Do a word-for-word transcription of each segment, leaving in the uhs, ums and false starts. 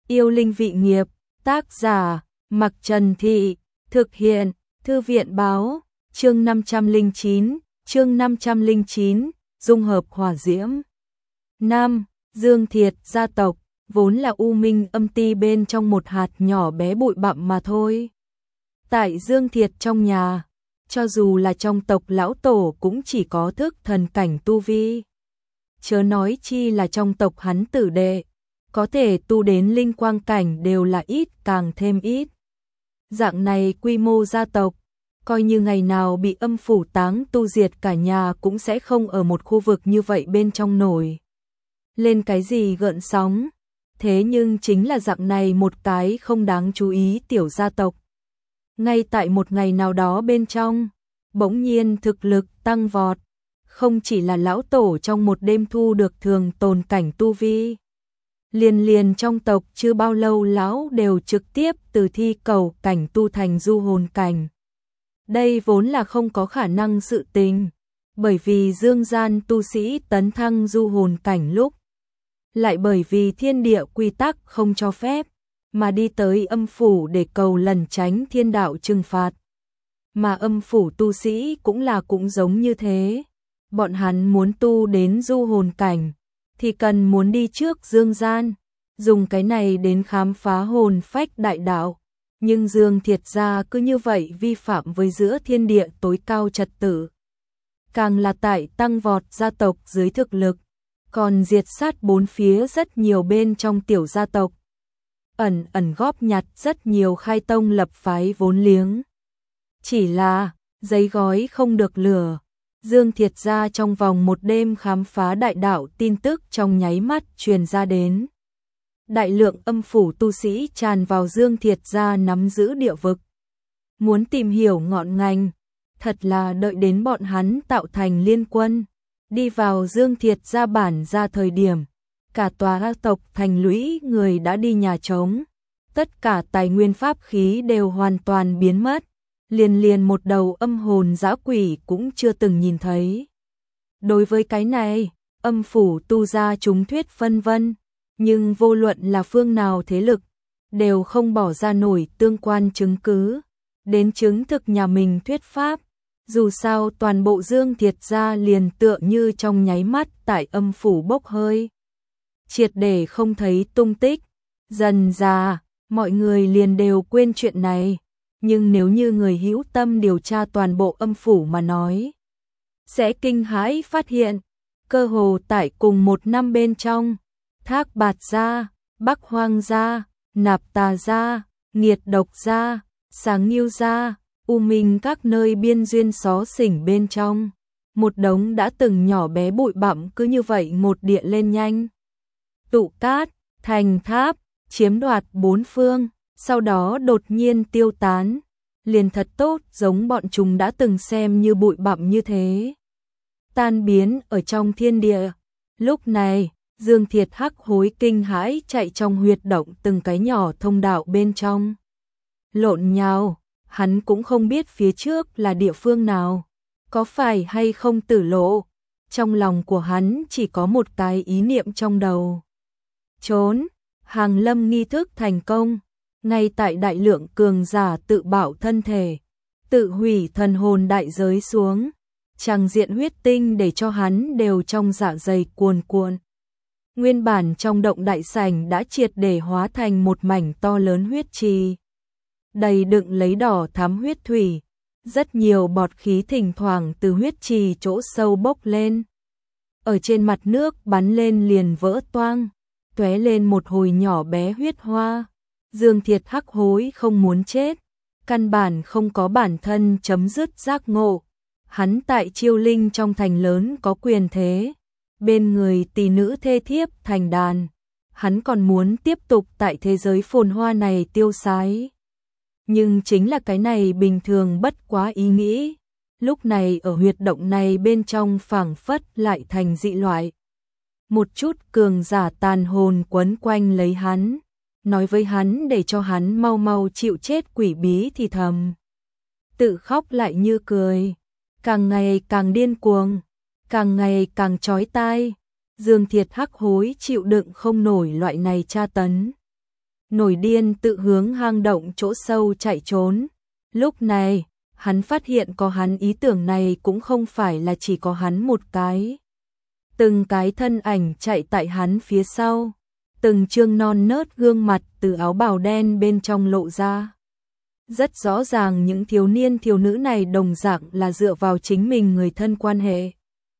Yêu linh vị nghiệp, tác giả, Mặc Trần Thị, thực hiện, Thư viện báo, chương năm trăm lẻ chín, chương năm trăm lẻ chín, dung hợp hỏa diễm. Nam, Dương Thiệt gia tộc, vốn là u minh âm ti bên trong một hạt nhỏ bé bụi bặm mà thôi. Tại Dương Thiệt trong nhà, cho dù là trong tộc lão tổ cũng chỉ có thức thần cảnh tu vi. Chớ nói chi là trong tộc hắn tử đệ, có thể tu đến linh quang cảnh đều là ít càng thêm ít. Dạng này quy mô gia tộc, coi như ngày nào bị âm phủ táng tu diệt cả nhà cũng sẽ không ở một khu vực như vậy bên trong nổi lên cái gì gợn sóng. Thế nhưng chính là dạng này một cái không đáng chú ý tiểu gia tộc. Ngay tại một ngày nào đó bên trong, bỗng nhiên thực lực tăng vọt, không chỉ là lão tổ trong một đêm thu được thường tồn cảnh tu vi. Liền liền trong tộc chưa bao lâu lão đều trực tiếp từ thi cầu cảnh tu thành du hồn cảnh. Đây vốn là không có khả năng sự tình, bởi vì dương gian tu sĩ tấn thăng du hồn cảnh lúc lại bởi vì thiên địa quy tắc không cho phép, mà đi tới âm phủ để cầu lần tránh thiên đạo trừng phạt. Mà âm phủ tu sĩ cũng là cũng giống như thế, bọn hắn muốn tu đến du hồn cảnh, thì cần muốn đi trước dương gian, dùng cái này đến khám phá hồn phách đại đạo. Nhưng Dương Thiệt gia cứ như vậy vi phạm với giữa thiên địa tối cao trật tự. Càng là tại tăng vọt gia tộc dưới thực lực, còn diệt sát bốn phía rất nhiều bên trong tiểu gia tộc. Ẩn ẩn góp nhặt rất nhiều khai tông lập phái vốn liếng. Chỉ là, giấy gói không được lửa. Dương Thiệt gia trong vòng một đêm khám phá đại đạo tin tức trong nháy mắt truyền ra đến. Đại lượng âm phủ tu sĩ tràn vào Dương Thiệt gia nắm giữ địa vực. Muốn tìm hiểu ngọn ngành, thật là đợi đến bọn hắn tạo thành liên quân, đi vào Dương Thiệt gia bản ra thời điểm, cả tòa tộc thành lũy người đã đi nhà trống, tất cả tài nguyên pháp khí đều hoàn toàn biến mất, liền liền một đầu âm hồn dã quỷ cũng chưa từng nhìn thấy. Đối với cái này, âm phủ tu gia chúng thuyết phân vân, nhưng vô luận là phương nào thế lực, đều không bỏ ra nổi tương quan chứng cứ, đến chứng thực nhà mình thuyết pháp. Dù sao toàn bộ Dương Thiệt gia liền tựa như trong nháy mắt tại âm phủ bốc hơi, triệt để không thấy tung tích. Dần ra, mọi người liền đều quên chuyện này, nhưng nếu như người hữu tâm điều tra toàn bộ âm phủ mà nói, sẽ kinh hãi phát hiện, cơ hồ tại cùng một năm bên trong, Thác Bạt gia, Bắc Hoang gia, Nạp Tà gia, Nghiệt Độc gia, Sáng Nghiêu gia, U Minh các nơi biên duyên xó xỉnh bên trong, một đống đã từng nhỏ bé bụi bặm cứ như vậy một địa lên nhanh. Tụ cát, thành tháp, chiếm đoạt bốn phương, sau đó đột nhiên tiêu tán, liền thật tốt giống bọn chúng đã từng xem như bụi bặm như thế. Tan biến ở trong thiên địa. Lúc này, Dương Thiệt hắc hối kinh hãi chạy trong huyệt động từng cái nhỏ thông đạo bên trong. Lộn nhào, hắn cũng không biết phía trước là địa phương nào, có phải hay không tử lộ. Trong lòng của hắn chỉ có một cái ý niệm trong đầu. Trốn, hàng lâm nghi thức thành công, ngay tại đại lượng cường giả tự bảo thân thể, tự hủy thần hồn đại giới xuống. Tràng diện huyết tinh để cho hắn đều trong dạ dày cuồn cuộn. Nguyên bản trong động đại sảnh đã triệt để hóa thành một mảnh to lớn huyết trì, đầy đựng lấy đỏ thắm huyết thủy, rất nhiều bọt khí thỉnh thoảng từ huyết trì chỗ sâu bốc lên. Ở trên mặt nước bắn lên liền vỡ toang, tóe lên một hồi nhỏ bé huyết hoa. Dương Thiệt hắc hối không muốn chết, căn bản không có bản thân chấm dứt giác ngộ. Hắn tại Chiêu Linh trong thành lớn có quyền thế, bên người tỷ nữ thê thiếp thành đàn, hắn còn muốn tiếp tục tại thế giới phồn hoa này tiêu sái. Nhưng chính là cái này bình thường bất quá ý nghĩ, lúc này ở huyệt động này bên trong phảng phất lại thành dị loại. Một chút cường giả tàn hồn quấn quanh lấy hắn, nói với hắn để cho hắn mau mau chịu chết quỷ bí thì thầm. Tự khóc lại như cười, càng ngày càng điên cuồng, càng ngày càng chói tai. Dương Thiệt hắc hối chịu đựng không nổi loại này tra tấn. nổi điên tự hướng hang động chỗ sâu chạy trốn. Lúc này, hắn phát hiện có hắn ý tưởng này cũng không phải là chỉ có hắn một cái. Từng cái thân ảnh chạy tại hắn phía sau, từng trương non nớt gương mặt từ áo bào đen bên trong lộ ra. Rất rõ ràng những thiếu niên thiếu nữ này đồng dạng là dựa vào chính mình người thân quan hệ,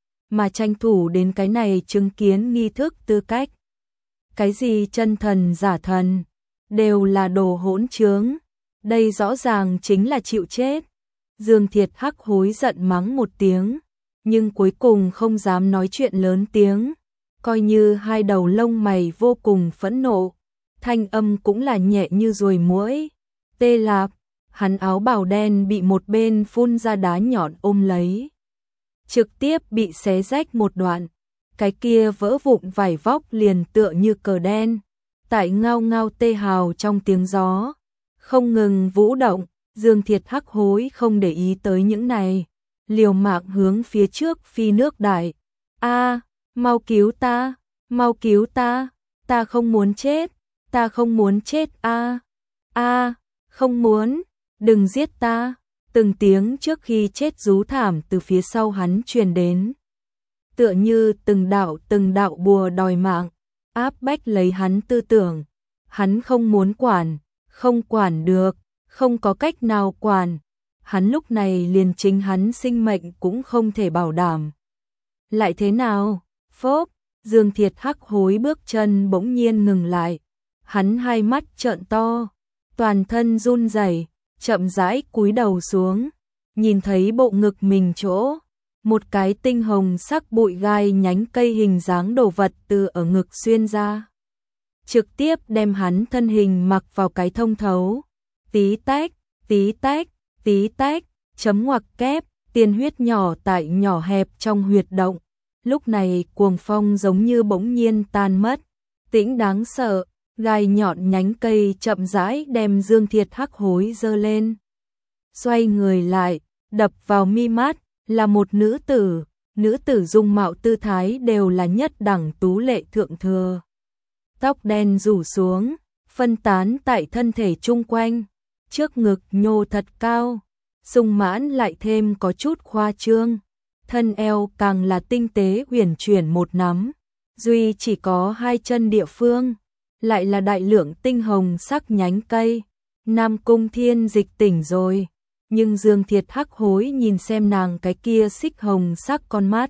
mà tranh thủ đến cái này chứng kiến nghi thức tư cách. Cái gì chân thần giả thần, đều là đồ hỗn trướng, đây rõ ràng chính là chịu chết. Dương Thiệt Hắc hối giận mắng một tiếng, nhưng cuối cùng không dám nói chuyện lớn tiếng, coi như hai đầu lông mày vô cùng phẫn nộ, thanh âm cũng là nhẹ như ruồi muỗi. Tê Lạp, hắn áo bào đen bị một bên phun ra đá nhọn ôm lấy, trực tiếp bị xé rách một đoạn, cái kia vỡ vụn vải vóc liền tựa như cờ đen, tại ngao ngao tê hào trong tiếng gió, không ngừng vũ động. Dương Thiệt Hắc hối không để ý tới những này, liều mạng hướng phía trước phi nước đại. A, mau cứu ta, mau cứu ta, ta không muốn chết, ta không muốn chết a. A, không muốn, đừng giết ta. Từng tiếng trước khi chết rú thảm từ phía sau hắn truyền đến, tựa như từng đạo từng đạo bùa đòi mạng, áp bách lấy hắn tư tưởng. Hắn không muốn quản, không quản được, không có cách nào quản. Hắn lúc này liền chính hắn sinh mệnh cũng không thể bảo đảm. Lại thế nào? Phốp, Dương Thiệt Hắc hối bước chân bỗng nhiên ngừng lại. Hắn hai mắt trợn to, toàn thân run rẩy, chậm rãi cúi đầu xuống, nhìn thấy bộ ngực mình chỗ, một cái tinh hồng sắc bụi gai nhánh cây hình dáng đồ vật từ ở ngực xuyên ra, trực tiếp đem hắn thân hình mặc vào cái thông thấu. Tí tách, tí tách, tí tách, chấm ngoặc kép, tiên huyết nhỏ tại nhỏ hẹp trong huyệt động. Lúc này cuồng phong giống như bỗng nhiên tan mất, tĩnh đáng sợ, gai nhọn nhánh cây chậm rãi đem Dương Thiệt Hắc hối giơ lên. Xoay người lại, đập vào mi mắt, là một nữ tử, nữ tử dung mạo tư thái đều là nhất đẳng tú lệ thượng thừa. Tóc đen rủ xuống, phân tán tại thân thể chung quanh, trước ngực nhô thật cao, sung mãn lại thêm có chút khoa trương, thân eo càng là tinh tế uyển chuyển một nắm, duy chỉ có hai chân địa phương, lại là đại lượng tinh hồng sắc nhánh cây. Nam Cung Thiên Dịch tỉnh rồi, nhưng Dương Thiệt Hắc hối nhìn xem nàng cái kia xích hồng sắc con mắt.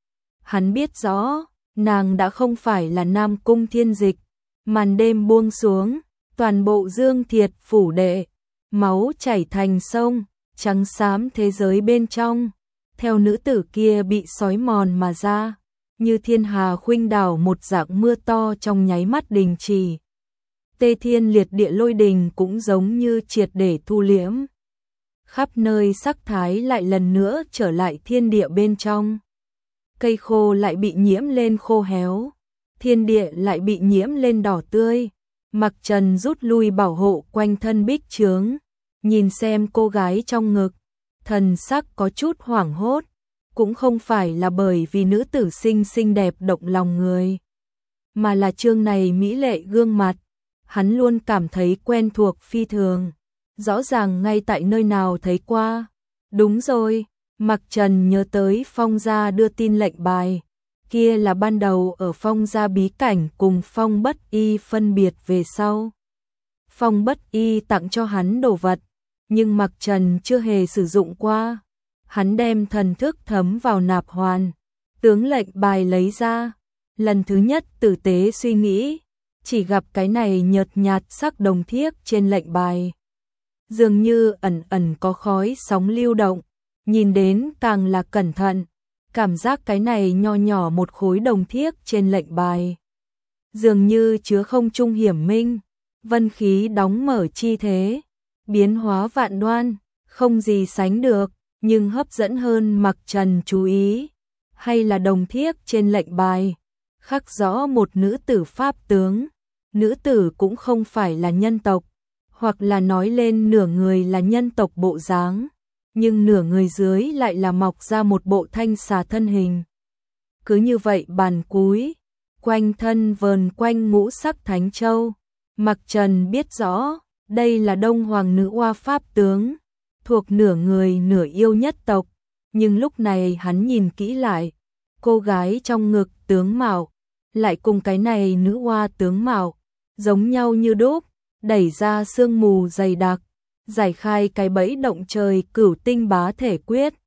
Hắn biết rõ, nàng đã không phải là Nam Cung Thiên Dịch. Màn đêm buông xuống, toàn bộ Dương Thiệt phủ đệ, máu chảy thành sông, trắng xám thế giới bên trong, theo nữ tử kia bị xói mòn mà ra, như thiên hà khuynh đảo một dạng mưa to trong nháy mắt đình chỉ. Tê thiên liệt địa lôi đình cũng giống như triệt để thu liễm. Khắp nơi sắc thái lại lần nữa trở lại thiên địa bên trong. Cây khô lại bị nhiễm lên khô héo, thiên địa lại bị nhiễm lên đỏ tươi. Mặc Trần rút lui bảo hộ quanh thân bích chướng, nhìn xem cô gái trong ngực, thần sắc có chút hoảng hốt, cũng không phải là bởi vì nữ tử xinh xinh đẹp động lòng người, mà là chương này mỹ lệ gương mặt, hắn luôn cảm thấy quen thuộc phi thường, rõ ràng ngay tại nơi nào thấy qua. Đúng rồi, Mặc Trần nhớ tới Phong gia đưa tin lệnh bài, kia là ban đầu ở Phong gia bí cảnh cùng Phong Bất Y phân biệt về sau. Phong Bất Y tặng cho hắn đồ vật, nhưng Mặc Trần chưa hề sử dụng qua. Hắn đem thần thức thấm vào nạp hoàn, tướng lệnh bài lấy ra, lần thứ nhất tử tế suy nghĩ, chỉ gặp cái này nhợt nhạt sắc đồng thiếc trên lệnh bài, dường như ẩn ẩn có khói sóng lưu động, nhìn đến càng là cẩn thận, cảm giác cái này nho nhỏ một khối đồng thiếc trên lệnh bài, dường như chứa không trung hiểm minh, vân khí đóng mở chi thế, biến hóa vạn đoan, không gì sánh được. Nhưng hấp dẫn hơn Mặc Trần chú ý, hay là đồng thiếc trên lệnh bài, khắc rõ một nữ tử pháp tướng. Nữ tử cũng không phải là nhân tộc, hoặc là nói lên nửa người là nhân tộc bộ dáng, nhưng nửa người dưới lại là mọc ra một bộ thanh xà thân hình. Cứ như vậy bàn cúi, quanh thân vờn quanh ngũ sắc thánh châu, Mặc Trần biết rõ, đây là Đông Hoàng nữ oa pháp tướng, thuộc nửa người nửa yêu nhất tộc, nhưng lúc này hắn nhìn kỹ lại, cô gái trong ngực tướng mạo, lại cùng cái này nữ oa tướng mạo, giống nhau như đúc, đẩy ra sương mù dày đặc, giải khai cái bẫy động trời cửu tinh bá thể quyết,